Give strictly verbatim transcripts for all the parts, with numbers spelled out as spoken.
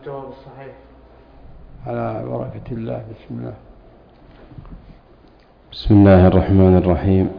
الجواب الصحيح. على بركة الله. بسم الله. بسم الله الرحمن الرحيم.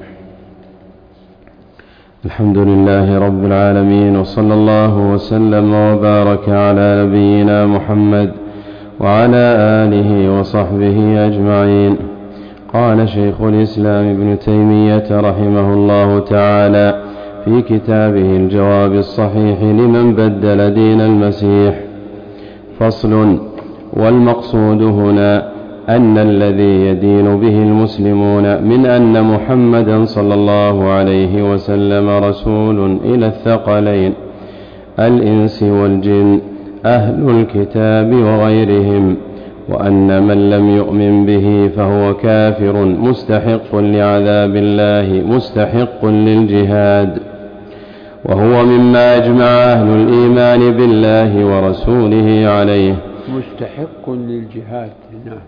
الحمد لله رب العالمين، وصلى الله وسلم وبارك على نبينا محمد وعلى آله وصحبه أجمعين. قال شيخ الإسلام ابن تيمية رحمه الله تعالى في كتابه الجواب الصحيح لمن بدل دين المسيح: فصل. والمقصود هنا أن الذي يدين به المسلمون من أن محمدا صلى الله عليه وسلم رسول إلى الثقلين الإنس والجن أهل الكتاب وغيرهم، وأن من لم يؤمن به فهو كافر مستحق لعذاب الله مستحق للجهاد، وهو مما أجمع أهل الإيمان بالله ورسوله عليه. مستحق للجهاد. نعم،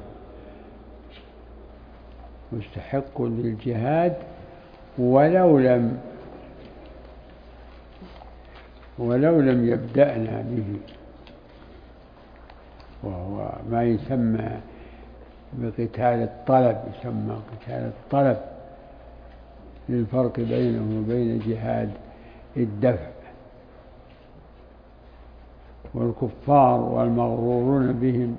مستحق للجهاد ولو لم ولو لم يبدأنا به، وهو ما يسمى بقتال الطلب، يسمى قتال الطلب للفرق بينه وبين جهاد الدفع. والكفار والمغرورون بهم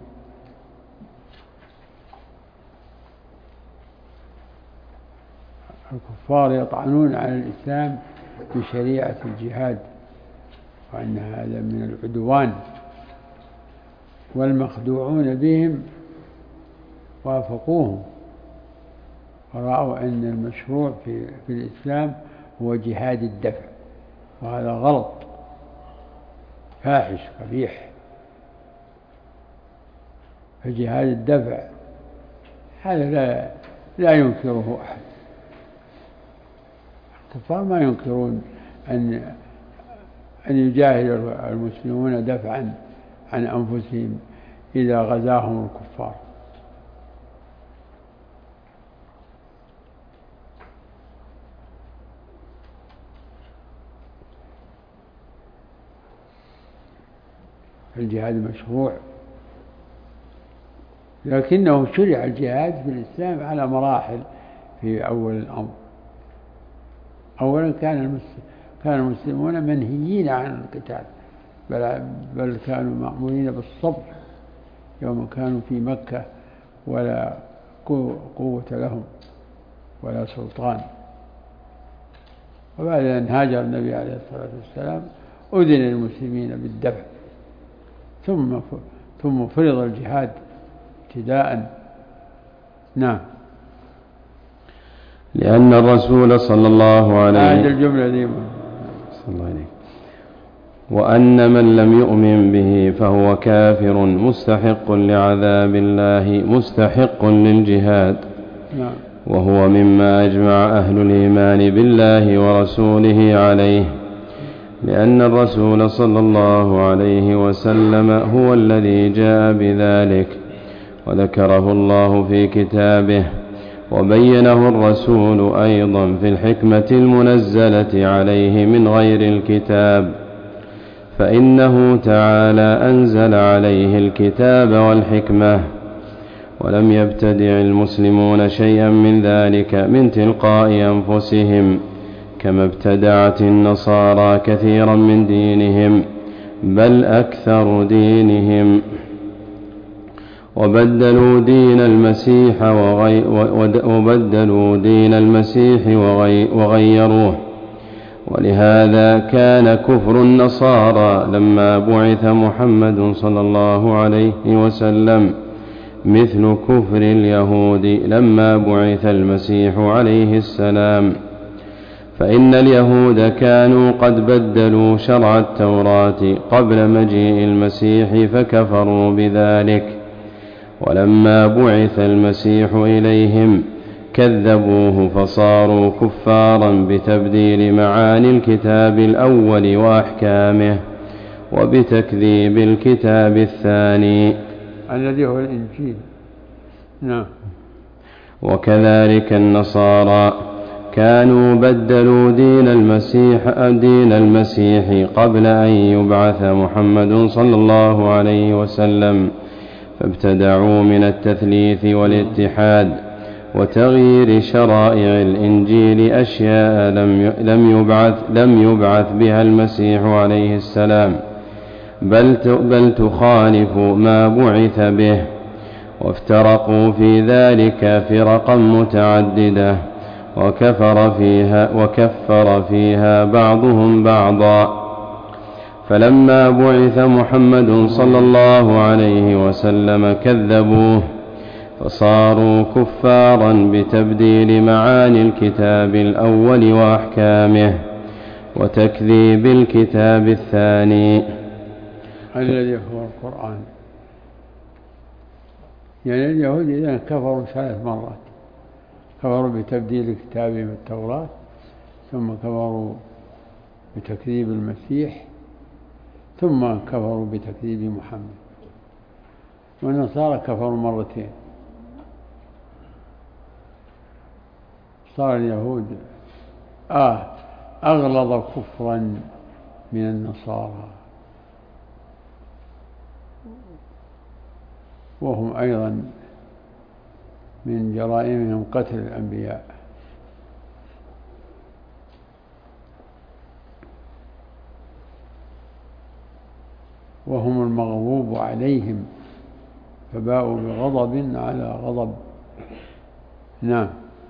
الكفار يطعنون على الإسلام بشريعة الجهاد، وأن هذا من العدوان، والمخدوعون بهم وافقوهم ورأوا أن المشروع في, في الإسلام هو جهاد الدفع، وهذا غلط فاحش قبيح. فجهاد الدفع هذا لا, لا ينكره أحد. الكفار ما ينكرون أن أن يجاهد المسلمون دفعا عن أنفسهم إذا غزاهم الكفار. الجهاد مشروع، لكنه شرع الجهاد في الإسلام على مراحل. في أول الأمر أولا كان كان المسلمون منهيين عن القتال، بل, بل كانوا مأمورين بالصبر يوم كانوا في مكة ولا قوة لهم ولا سلطان. وبعد أن هاجر النبي عليه الصلاة والسلام أذن للمسلمين بالدفع، ثم ثم فرض الجهاد ابتداء. نعم. لأن الرسول صلى الله عليه هذه الجملة دي صلى الله عليه وأن من لم يؤمن به فهو كافر مستحق لعذاب الله مستحق للجهاد. نعم. وهو مما أجمع أهل الإيمان بالله ورسوله عليه، لأن الرسول صلى الله عليه وسلم هو الذي جاء بذلك، وذكره الله في كتابه، وبينه الرسول أيضا في الحكمة المنزلة عليه من غير الكتاب، فإنه تعالى أنزل عليه الكتاب والحكمة، ولم يبتدع المسلمون شيئا من ذلك من تلقاء أنفسهم، كما ابتدعت النصارى كثيرا من دينهم، بل أكثر دينهم، وبدلوا دين المسيح وغي وبدلوا دين المسيح وغي وغيروه. ولهذا كان كفر النصارى لما بعث محمد صلى الله عليه وسلم مثل كفر اليهود لما بعث المسيح عليه السلام، فإن اليهود كانوا قد بدلوا شرع التوراة قبل مجيء المسيح فكفروا بذلك، ولما بعث المسيح إليهم كذبوه فصاروا كفارا بتبديل معاني الكتاب الأول وأحكامه وبتكذيب الكتاب الثاني الذي هو الإنجيل. نعم. وكذلك النصارى كانوا بدلوا دين المسيح دين المسيح قبل أن يبعث محمد صلى الله عليه وسلم، فابتدعوا من التثليث والاتحاد وتغيير شرائع الإنجيل أشياء لم يبعث, لم يبعث بها المسيح عليه السلام، بل بل تخالف ما بعث به، وافترقوا في ذلك فرقا متعددة، وكفر فيها, وكفر فيها بعضهم بعضا. فلما بعث محمد صلى الله عليه وسلم كذبوه، فصاروا كفارا بتبديل معاني الكتاب الأول وأحكامه وتكذيب الكتاب الثاني الذي هو القرآن. يعني اليهود إذن كفروا ثلاث مرات: كفروا بتبديل كتابهم التوراة، ثم كفروا بتكذيب المسيح، ثم كفروا بتكذيب محمد. والنصارى كفروا مرتين. صار اليهود آه أغلظ كفرا من النصارى، وهم أيضا من جرائمهم قتل الأنبياء. وهم المغضوب عليهم، فباءوا بغضب على غضب. نعم.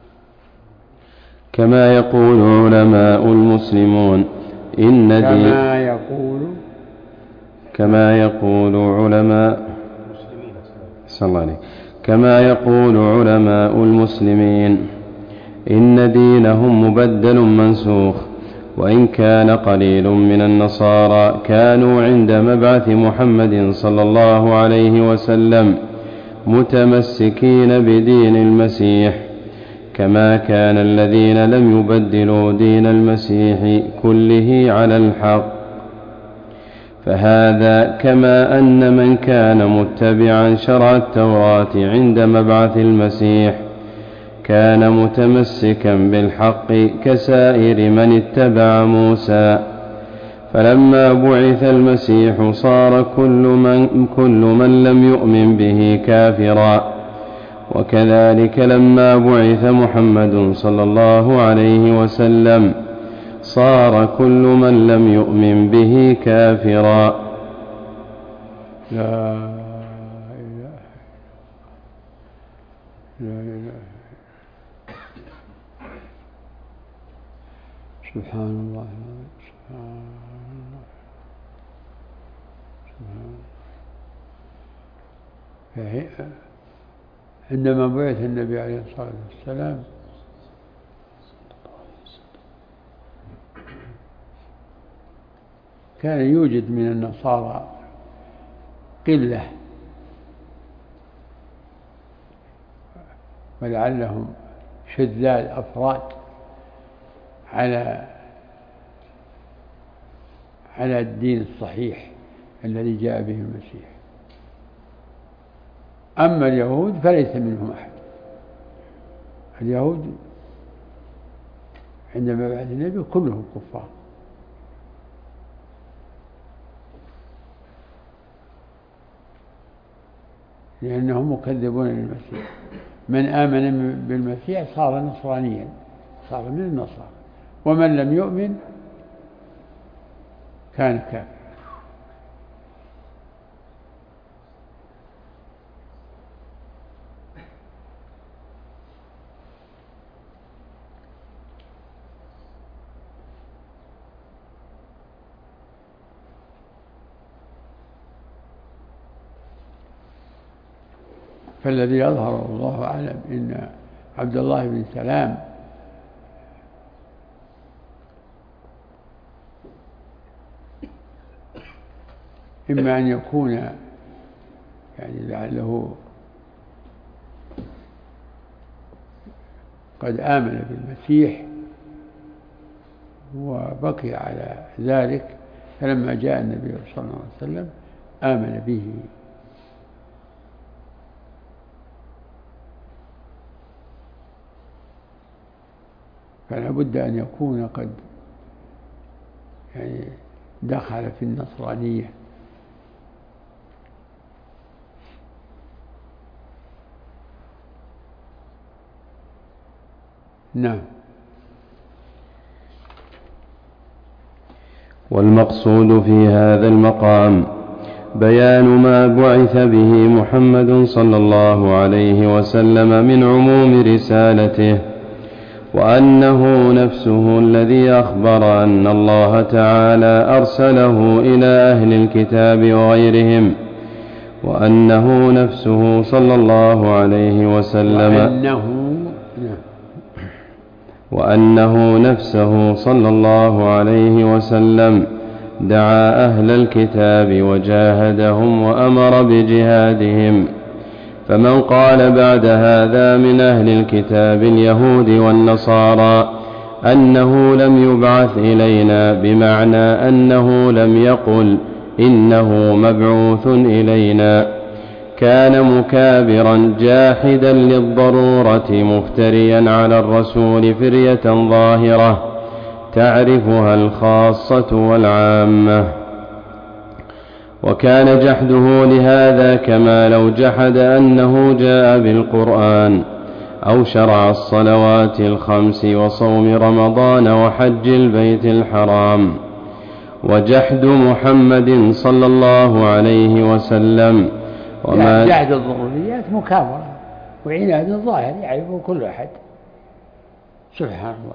كما يقول علماء المسلمون إن كما يقول كما يقول علماء صلى الله عليه كما يقول علماء المسلمين إن دينهم مبدل منسوخ. وإن كان قليل من النصارى كانوا عند مبعث محمد صلى الله عليه وسلم متمسكين بدين المسيح، كما كان الذين لم يبدلوا دين المسيح كله على الحق. فهذا كما أن من كان متبعا شرع التوراة عند مبعث المسيح كان متمسكا بالحق كسائر من اتبع موسى، فلما بعث المسيح صار كل من, كل من لم يؤمن به كافرا. وكذلك لما بعث محمد صلى الله عليه وسلم صار كل من لم يؤمن به كافرا. لا إله لا إله سبحان الله سبحان الله سبحان. عندما بعث النبي عليه الصلاة والسلام كان يوجد من النصارى قلة، ولعلهم شذاذ أفراد على على الدين الصحيح الذي جاء به المسيح. أما اليهود فليس منهم أحد. اليهود عندما بعث النبي كلهم كفار، لأنهم مكذبون للمسيح. من آمن بالمسيح صار نصرانيا، صار من النصارى، ومن لم يؤمن كان كافر. فالذي يظهر الله أعلم إن عبد الله بن سلام إما أن يكون يعني لعله قد آمن بالمسيح وبقي على ذلك، فلما جاء النبي صلى الله عليه وسلم آمن به. فلا بد أن يكون قد يعني دخل في النصرانية. نعم. والمقصود في هذا المقام بيان ما بعث به محمد صلى الله عليه وسلم من عموم رسالته، وأنه نفسه الذي أخبر أن الله تعالى أرسله إلى أهل الكتاب وغيرهم، وأنه نفسه صلى الله عليه وسلم وأنه, وأنه نفسه صلى الله عليه وسلم دعا أهل الكتاب وجاهدهم وأمر بجهادهم. فمن قال بعد هذا من أهل الكتاب اليهود والنصارى أنه لم يبعث إلينا بمعنى أنه لم يقل إنه مبعوث إلينا كان مكابرا جاحدا للضرورة مفتريا على الرسول فرية ظاهرة تعرفها الخاصة والعامة. وكان جحده لهذا كما لو جحد أنه جاء بالقرآن أو شرع الصلوات الخمس وصوم رمضان وحج البيت الحرام. وجحد محمد صلى الله عليه وسلم وما جحد الضروريات مكابرة وعناد ظاهر يعرفه كل أحد. سبحان الله.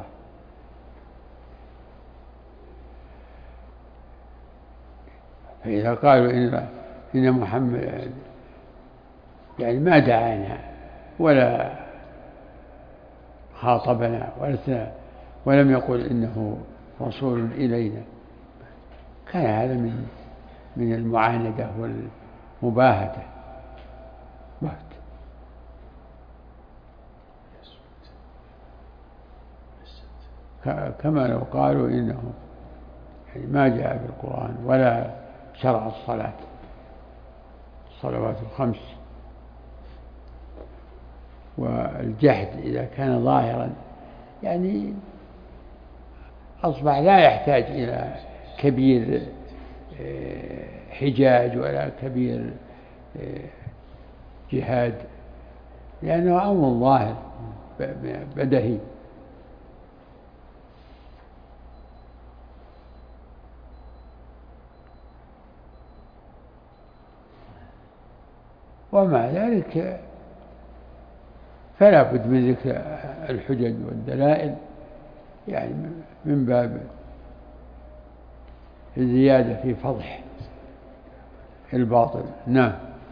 فإذا قالوا إن, إن محمد يعني ما دعانا ولا خاطبنا ولسنا ولم يقل إنه رسول إلينا، كان هذا من من المعاندة والمباهتة بهت. كما لو قالوا إنه يعني ما جاء بالقرآن ولا شرع الصلاة الصلوات الخمس. والجحد إذا كان ظاهرا يعني أصبح لا يحتاج إلى كبير حجاج ولا كبير جهاد، لأنه أمر ظاهر بدهي. ومع ذلك فلا بد من ذكر الحجج والدلائل يعني من باب الزيادة في فضح الباطل. نعم.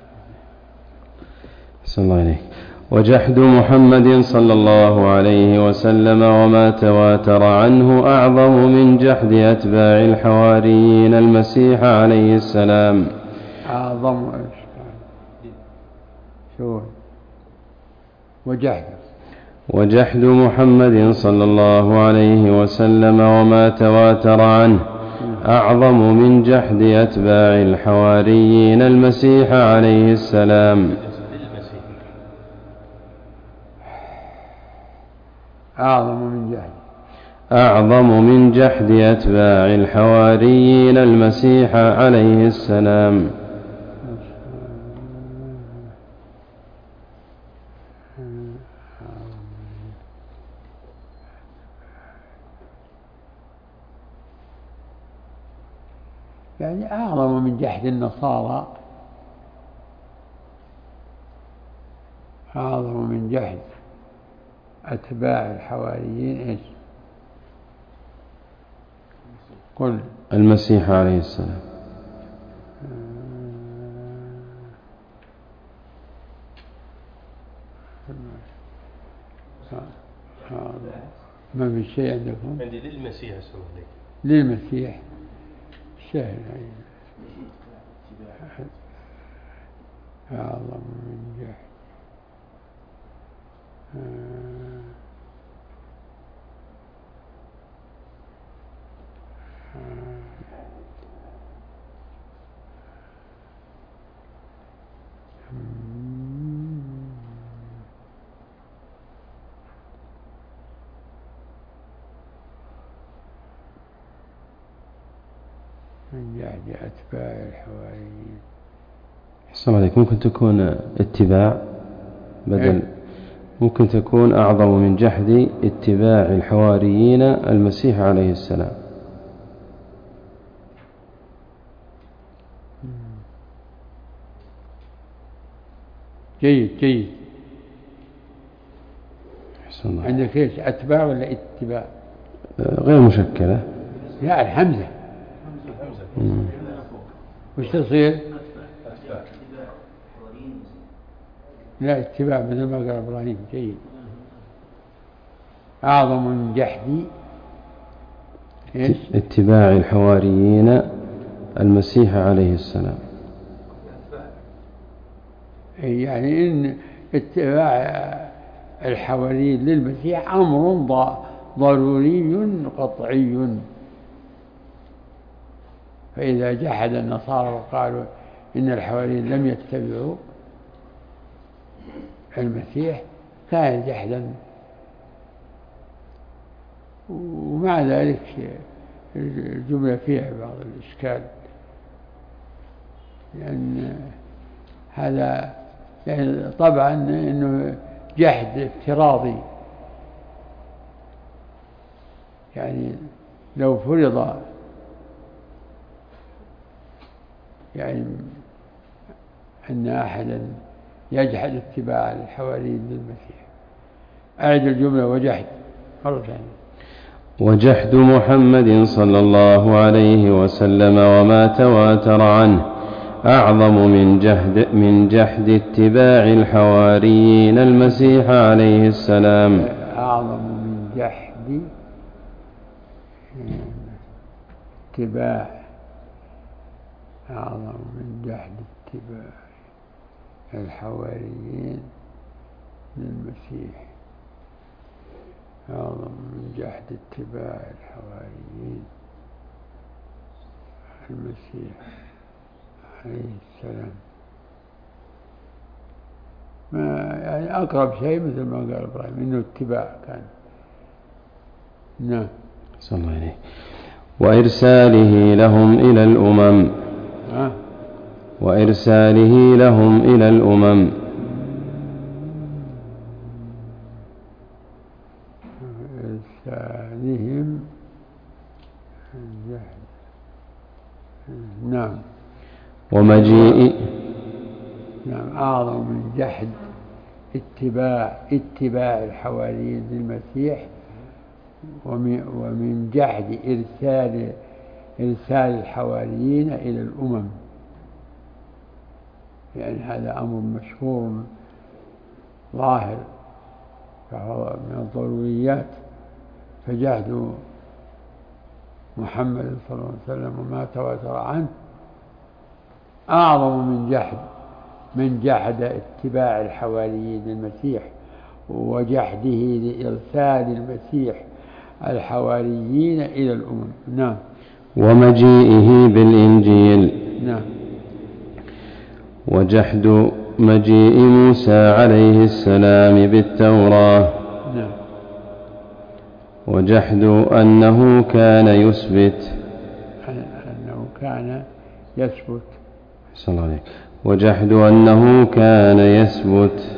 صلى الله عليه. وجحد محمد صلى الله عليه وسلم وما تواتر عنه أعظم من جحد أتباع الحواريين المسيح عليه السلام. أعظم شو وجحد وجحد محمد صلى الله عليه وسلم وما تواتر عنه أعظم من جحد أتباع الحواريين المسيح عليه السلام. أعظم من جحد أعظم من جحد أتباع الحواريين المسيح عليه السلام. يعني أعظم من جحد النصارى، أعظم من جحد أتباع الحواريين إيش؟ قل المسيح عليه السلام. ما في شيء عندكم؟ عندي للمسيح اسمه عليك. للمسيح سهل. أعظم من جحد جهد أتباع الحواريين. أحسن عليك. ممكن تكون اتباع بدل إيه؟ ممكن تكون أعظم من جحد اتباع الحواريين المسيح عليه السلام. جيد جيد. عندك ايش أتباع ولا اتباع؟ غير مشكلة. لا الحمزة. وش تصير؟ لا اتباع مثل ما قال إبراهيم. جيد. أعظم من جحد إيش؟ اتباع الحواريين المسيح عليه السلام. يعني إن اتباع الحواريين للمسيح أمر ضروري قطعي. فإذا جحد النصارى وقالوا إن الحواريين لم يتبعوا المسيح كان جحدا. ومع ذلك الجملة فيها بعض الإشكال، لأن هذا يعني طبعا إنه جحد افتراضي. يعني لو فرض يعني أن أحدا يجحد اتباع الحواريين للمسيح. أعد الجملة. وجحد مرة ثانية. وجحد محمد صلى الله عليه وسلم وما تواتر عنه أعظم من جحد من جحد اتباع الحواريين المسيح عليه السلام. أعظم من جحد اتباع أعظم من جحد اتباع الحواريين للمسيح. أعظم من جحد اتباع الحواريين المسيح عليه السلام. ما يعني أقرب شيء مثل ما قال إبراهيم إنه اتباع كان. نعم. صلى الله عليه. وإرساله لهم إلى الأمم. ها؟ وإرساله لهم إلى الأمم. إرسالهم. نعم. ومجيء. نعم. أعظم من جحد اتباع اتباع الحواريين للمسيح ومن جحد إرسال إرسال الحواريين إلى الأمم. يعني هذا أمر مشهور ظاهر فهو من الضروريات. فجحد محمد صلى الله عليه وسلم وما تواتر عنه أعظم من جحد من جحد اتباع الحواريين للمسيح وجحده لإرسال المسيح الحواريين إلى الأمم. نعم. ومجيئه بالإنجيل. نعم. وجحد مجيء موسى عليه السلام بالتوراة. نعم. وجحد أنه كان يثبت أنه كان يثبت. صلى الله عليه. وجحد أنه كان يثبت.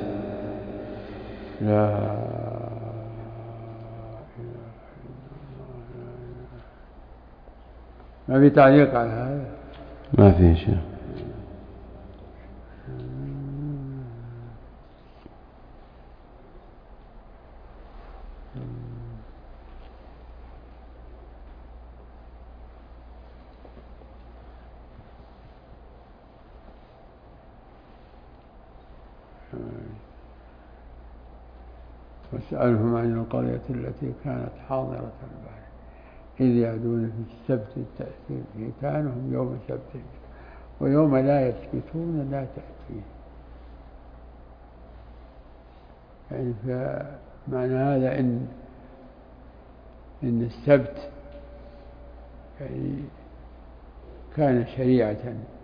لا ما في تعليق على هذا؟ ما في شيء. واسألهم عن القرية التي كانت حاضرة البحر إذ يعدون في السبت تأتي حيتانهم يوم سبت ويوم لا يسبتون لا تأتيه. يعني فمعنى هذا إن إن السبت يعني كان شريعة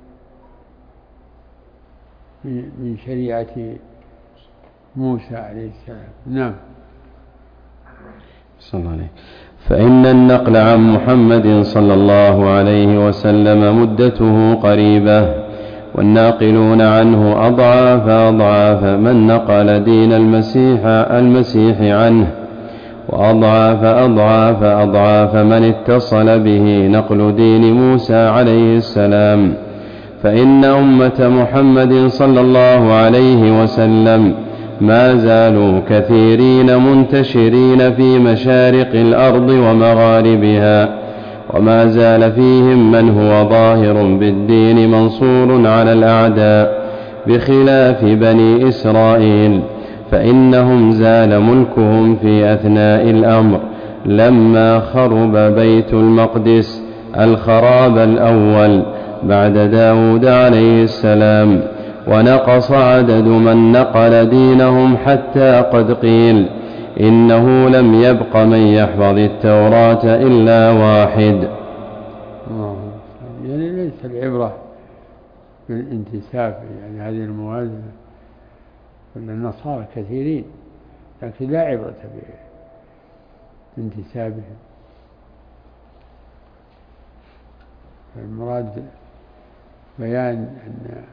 من شريعة موسى عليه السلام. نعم. صلى الله عليه. فإن النقل عن محمد صلى الله عليه وسلم مدته قريبة، والناقلون عنه أضعاف أضعاف من نقل دين المسيح المسيح عنه، وأضعاف أضعاف أضعاف من اتصل به نقل دين موسى عليه السلام. فإن أمة محمد صلى الله عليه وسلم ما زالوا كثيرين منتشرين في مشارق الأرض ومغاربها، وما زال فيهم من هو ظاهر بالدين منصور على الأعداء، بخلاف بني إسرائيل، فإنهم زال ملكهم في أثناء الأمر لما خرب بيت المقدس الخراب الأول بعد داود عليه السلام، ونقص عدد من نقل دينهم حتى قد قيل إنه لم يبق من يحفظ التوراة إلا واحد. يعني ليس العبرة بالانتساب، يعني هذه الموازنة، أن النصارى كثيرين لكن لا عبرة بانتسابهم. المراد بيان أن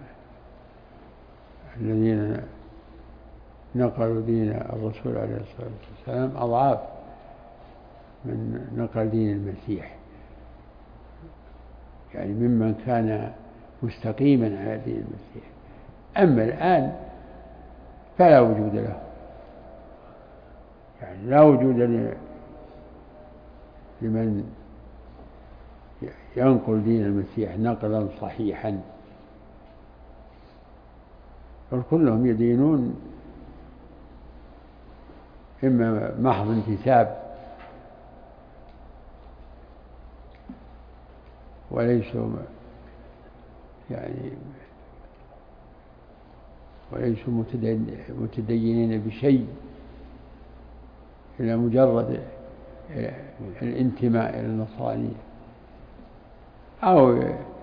الذين نقلوا دين الرسول عليه الصلاة والسلام أضعاف من نقل دين المسيح، يعني ممن كان مستقيما على دين المسيح. أما الآن فلا وجود له، يعني لا وجود لمن ينقل دين المسيح نقلا صحيحا، بل كلهم يدينون إما محض انتساب وليسوا يعني وليسوا متدينين بشيء إلا مجرد الانتماء إلى النصرانية، أو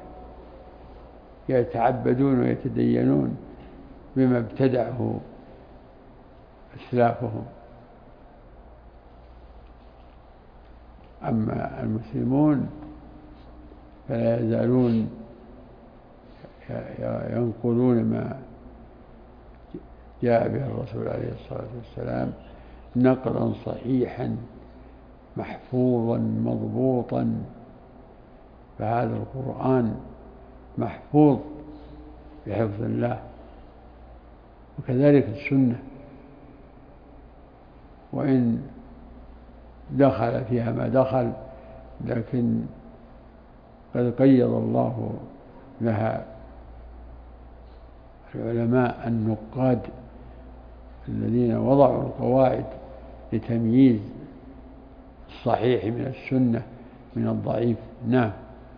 يتعبدون ويتدينون بما ابتدعه أسلافهم. أما المسلمون فلا يزالون ينقلون ما جاء به الرسول عليه الصلاة والسلام نقلا صحيحا محفوظا مضبوطا، فهذا القرآن محفوظ بحفظ الله، وكذلك السنة، وإن دخل فيها ما دخل لكن قد قيض الله لها العلماء النقاد الذين وضعوا القواعد لتمييز الصحيح من السنة من الضعيف. نعم.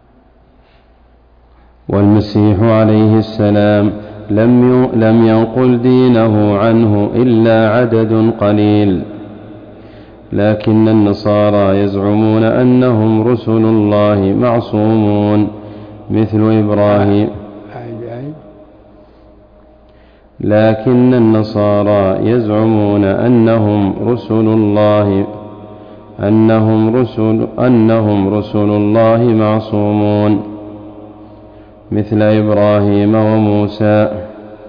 والمسيح عليه السلام لم لم ينقل دينه عنه إلا عدد قليل، لكن النصارى يزعمون أنهم رسل الله معصومون مثل إبراهيم. لكن النصارى يزعمون أنهم رسل الله أنهم رسل أنهم رسل الله معصومون مثل إبراهيم وموسى،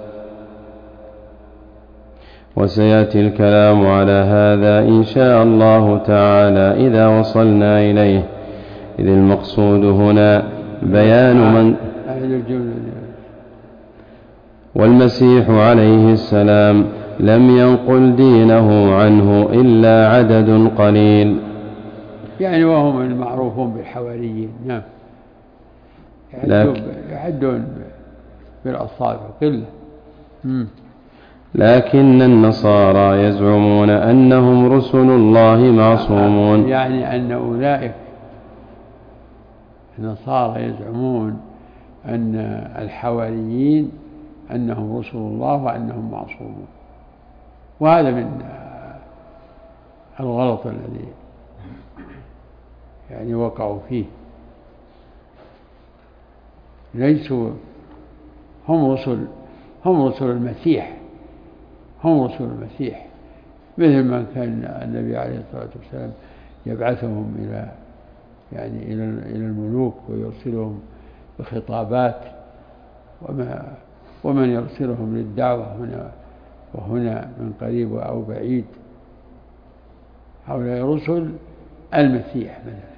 وسيأتي الكلام على هذا إن شاء الله تعالى إذا وصلنا إليه، إذ المقصود هنا بيان من. والمسيح عليه السلام لم ينقل دينه عنه إلا عدد قليل، يعني وهم المعروفون بالحواريين. نعم. يعدون بالأصابع قلة. لكن النصارى يزعمون أنهم رسل الله معصومون، يعني أن أولئك النصارى يزعمون أن الحواريين أنهم رسل الله وأنهم معصومون، وهذا من الغلط الذي يعني وقعوا فيه. ليسوا هم رسل هم رسل المسيح هم رسل المسيح مثل ما كان النبي عليه الصلاة والسلام يبعثهم إلى يعني إلى إلى الملوك ويرسلهم بخطابات، وما ومن يرسلهم للدعوة هنا وهنا من قريب أو بعيد. هؤلاء رسل المسيح مثلا.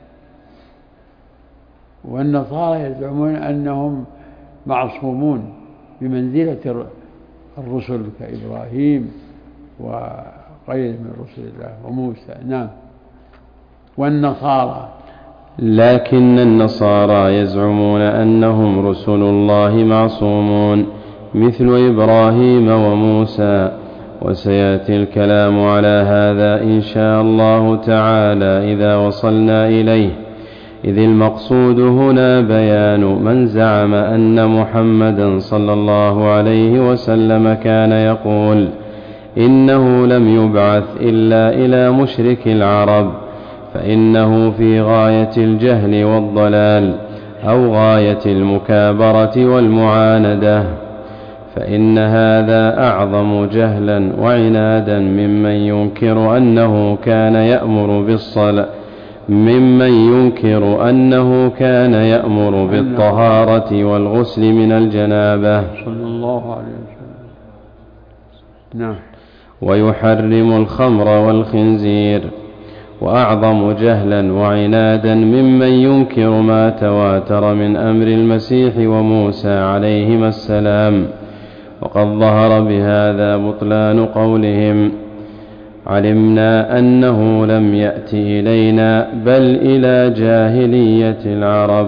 والنصارى يزعمون أنهم معصومون بمنزلة الرسل كإبراهيم وغيره من رسل الله وموسى. نعم. والنصارى لكن النصارى يزعمون أنهم رسل الله معصومون مثل إبراهيم وموسى، وسيأتي الكلام على هذا إن شاء الله تعالى إذا وصلنا إليه، إذ المقصود هنا بيان من زعم أن محمدا صلى الله عليه وسلم كان يقول إنه لم يبعث إلا إلى مشرك العرب، فإنه في غاية الجهل والضلال أو غاية المكابرة والمعاندة، فإن هذا أعظم جهلا وعنادا ممن ينكر أنه كان يأمر بالصلاة ممن ينكر أنه كان يأمر بالطهارة والغسل من الجنابة صلى الله عليه وسلم. نعم. ويحرم الخمر والخنزير. وأعظم جهلا وعنادا ممن ينكر ما تواتر من أمر المسيح وموسى عليهما السلام. وقد ظهر بهذا بطلان قولهم علمنا أنه لم يأت إلينا بل إلى جاهلية العرب.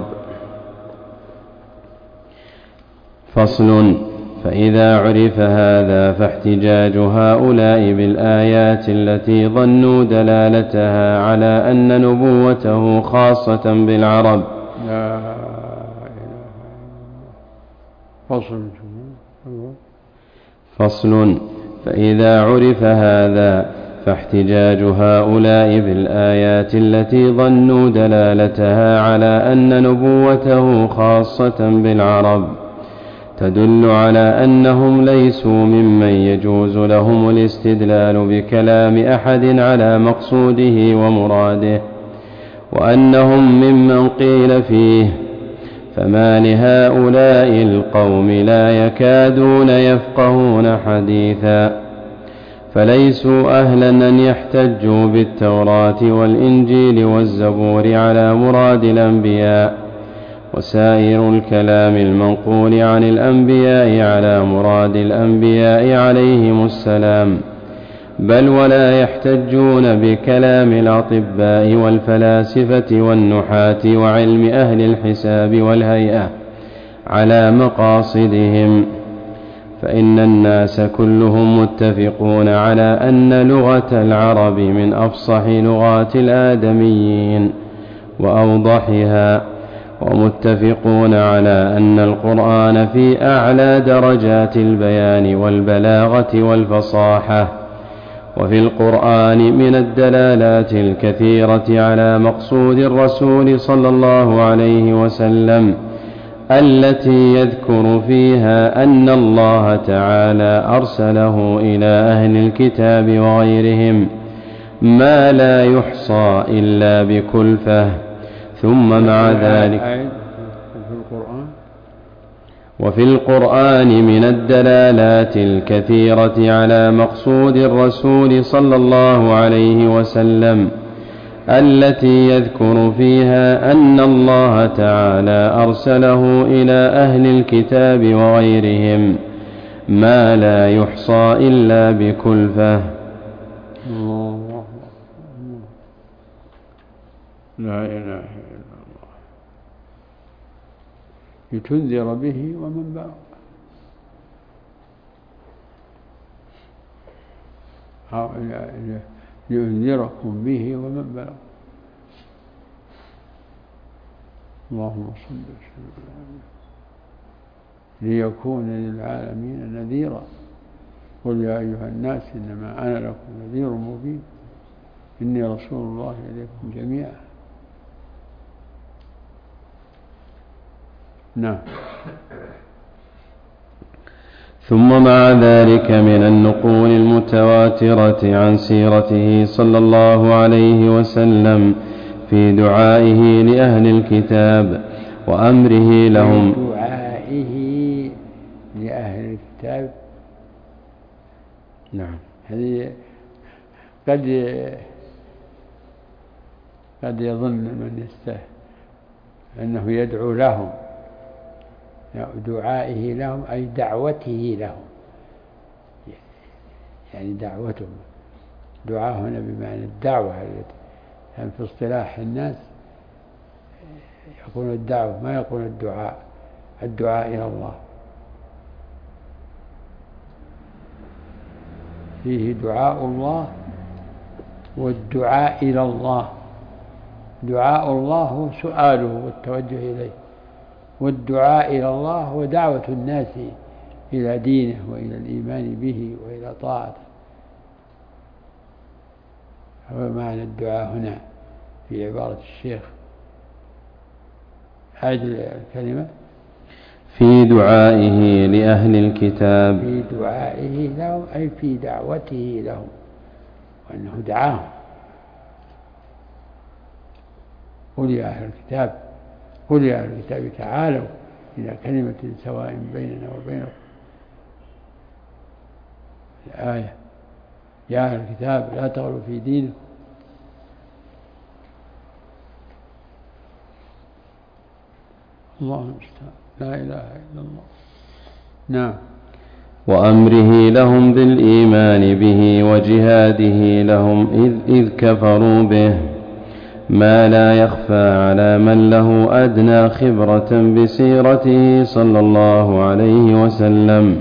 فصل. فإذا عرف هذا فاحتجاج هؤلاء بالآيات التي ظنوا دلالتها على أن نبوته خاصة بالعرب. لا إله إلا الله. فصل. فصل. فإذا عرف هذا فاحتجاج هؤلاء بالآيات التي ظنوا دلالتها على أن نبوته خاصة بالعرب تدل على أنهم ليسوا ممن يجوز لهم الاستدلال بكلام أحد على مقصوده ومراده، وأنهم ممن قيل فيه فما لهؤلاء القوم لا يكادون يفقهون حديثا، فليسوا أهلا أن يحتجوا بالتوراة والإنجيل والزبور على مراد الأنبياء وسائر الكلام المنقول عن الأنبياء على مراد الأنبياء عليهم السلام، بل ولا يحتجون بكلام الأطباء والفلاسفة والنحاة وعلم أهل الحساب والهيئة على مقاصدهم، فإن الناس كلهم متفقون على أن لغة العرب من أفصح لغات الآدميين وأوضحها، ومتفقون على أن القرآن في أعلى درجات البيان والبلاغة والفصاحة. وفي القرآن من الدلالات الكثيرة على مقصود الرسول صلى الله عليه وسلم التي يذكر فيها أن الله تعالى أرسله إلى أهل الكتاب وغيرهم ما لا يحصى إلا بكلفة. ثم مع ذلك وفي القرآن من الدلالات الكثيرة على مقصود الرسول صلى الله عليه وسلم التي يذكر فيها أن الله تعالى أرسله إلى أهل الكتاب وغيرهم ما لا يحصى إلا بكلفة. الله لا إله إلا الله. لتنذر به ومن بلغ. لينذركم به ومن بلغ. اللهم صل وسلم ليكون للعالمين نذيرا. قل يا أيها الناس إنما أنا لكم نذير مبين إني رسول الله إليكم جميعا. نعم. ثم مع ذلك من النقول المتواترة عن سيرته صلى الله عليه وسلم في دعائه لأهل الكتاب وأمره لهم في دعائه لأهل الكتاب. نعم. هذه قد قد يظن من يستهل أنه يدعو لهم، دعائه لهم أي دعوته لهم، يعني دعوتهم. دعاء هنا بمعنى الدعوة التي يعني في اصطلاح الناس يقول الدعوة، ما يقول الدعاء. الدعاء إلى الله فيه دعاء الله والدعاء إلى الله. دعاء الله هو سؤاله والتوجه إليه، والدعاء إلى الله هو دعوة الناس إلى دينه وإلى الإيمان به وإلى طاعته. هو معنى الدعاء هنا في عبارة الشيخ. هذه الكلمة في دعائه لأهل الكتاب، في دعائه لهم أي في دعوته لهم، وأنه دعاهم. قل يا أهل الكتاب قل يا أهل الكتاب تعالوا إلى كلمة سواء بيننا وبينكم. الآية يا أهل الكتاب لا تغلوا في دينكم. الله المستعان، لا إله إلا الله. نعم. وأمره لهم بالإيمان به وجهاده لهم إذ, إذ كفروا به، ما لا يخفى على من له أدنى خبرة بسيرته صلى الله عليه وسلم.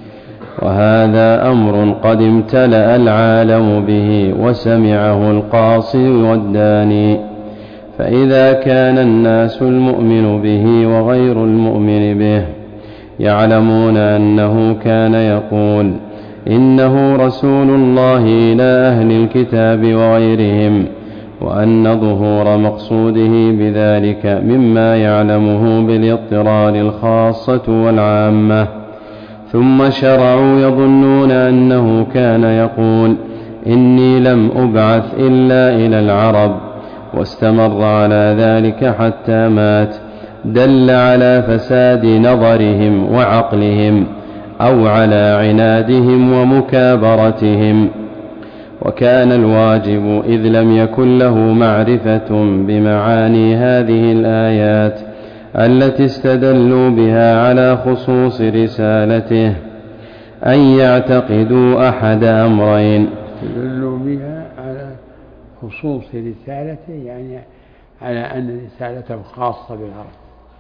وهذا أمر قد امتلأ العالم به وسمعه القاصي والداني. فإذا كان الناس المؤمن به وغير المؤمن به يعلمون أنه كان يقول إنه رسول الله إلى أهل الكتاب وغيرهم، وأن ظهور مقصوده بذلك مما يعلمه بالاضطرار الخاصة والعامة، ثم شرعوا يظنون أنه كان يقول إني لم أبعث إلا إلى العرب، واستمر على ذلك حتى مات، دل على فساد نظرهم وعقلهم أو على عنادهم ومكابرتهم. وكان الواجب إذ لم يكن له معرفة بمعاني هذه الآيات التي استدلوا بها على خصوص رسالته أن يعتقدوا أحد أمرين. استدلوا بها على خصوص رسالته، يعني على أن رسالته خاصة بالعرب.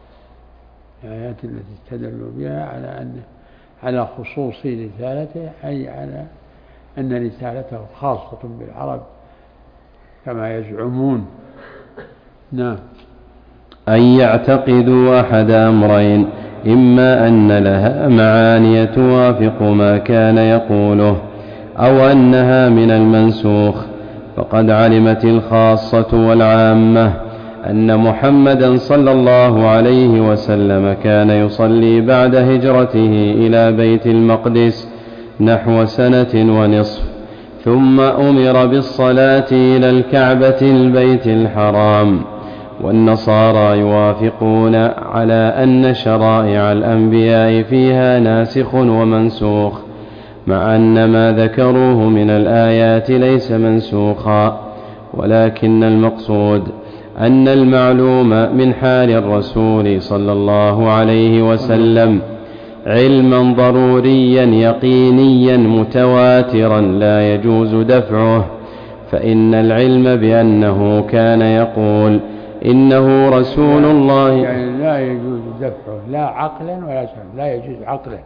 الآيات التي استدلوا بها على أن على خصوص رسالته، أي على أن رسالته خاصة بالعرب كما يزعمون. نعم. أن يعتقدوا أحد أمرين، إما أن لها معاني توافق ما كان يقوله، أو أنها من المنسوخ. فقد علمت الخاصة والعامة أن محمدا صلى الله عليه وسلم كان يصلي بعد هجرته إلى بيت المقدس نحو سنة ونصف، ثم أمر بالصلاة إلى الكعبة البيت الحرام. والنصارى يوافقون على أن شرائع الأنبياء فيها ناسخ ومنسوخ، مع أن ما ذكروه من الآيات ليس منسوخا، ولكن المقصود أن المعلوم من حال الرسول صلى الله عليه وسلم علما ضروريا يقينيا متواترا لا يجوز دفعه. فإن العلم بأنه كان يقول إنه رسول الله، يعني لا يجوز دفعه لا عقلا ولا شرعا، لا يجوز عقلا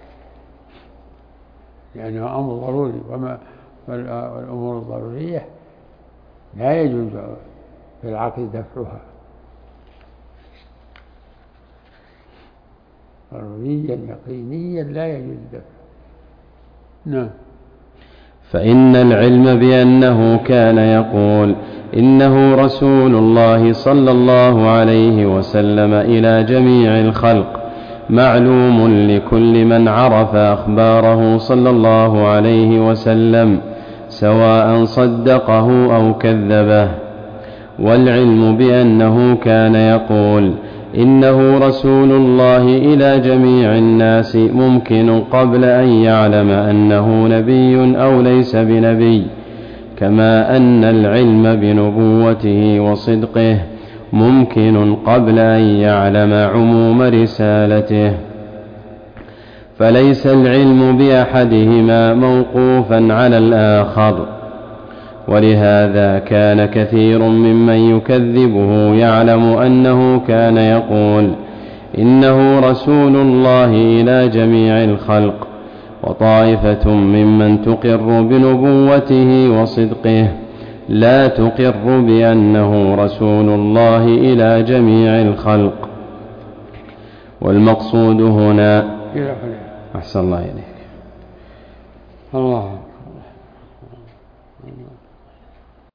لأنه يعني أمر ضروري، وما والأمور الضرورية لا يجوز في العقل دفعها، ضروريا يقينيا لا يجوز دفعه. نعم. فإن العلم بأنه كان يقول إنه رسول الله صلى الله عليه وسلم إلى جميع الخلق معلوم لكل من عرف أخباره صلى الله عليه وسلم سواء صدقه أو كذبه. والعلم بأنه كان يقول إنه رسول الله إلى جميع الناس ممكن قبل أن يعلم أنه نبي أو ليس بنبي، كما أن العلم بنبوته وصدقه ممكن قبل أن يعلم عموم رسالته. فليس العلم بأحدهما موقوفا على الآخر، ولهذا كان كثير ممن يكذبه يعلم أنه كان يقول إنه رسول الله إلى جميع الخلق، وطائفة ممن تقر بنبوته وصدقه لا تقر بأنه رسول الله إلى جميع الخلق. والمقصود هنا أحسن الله إليك. الله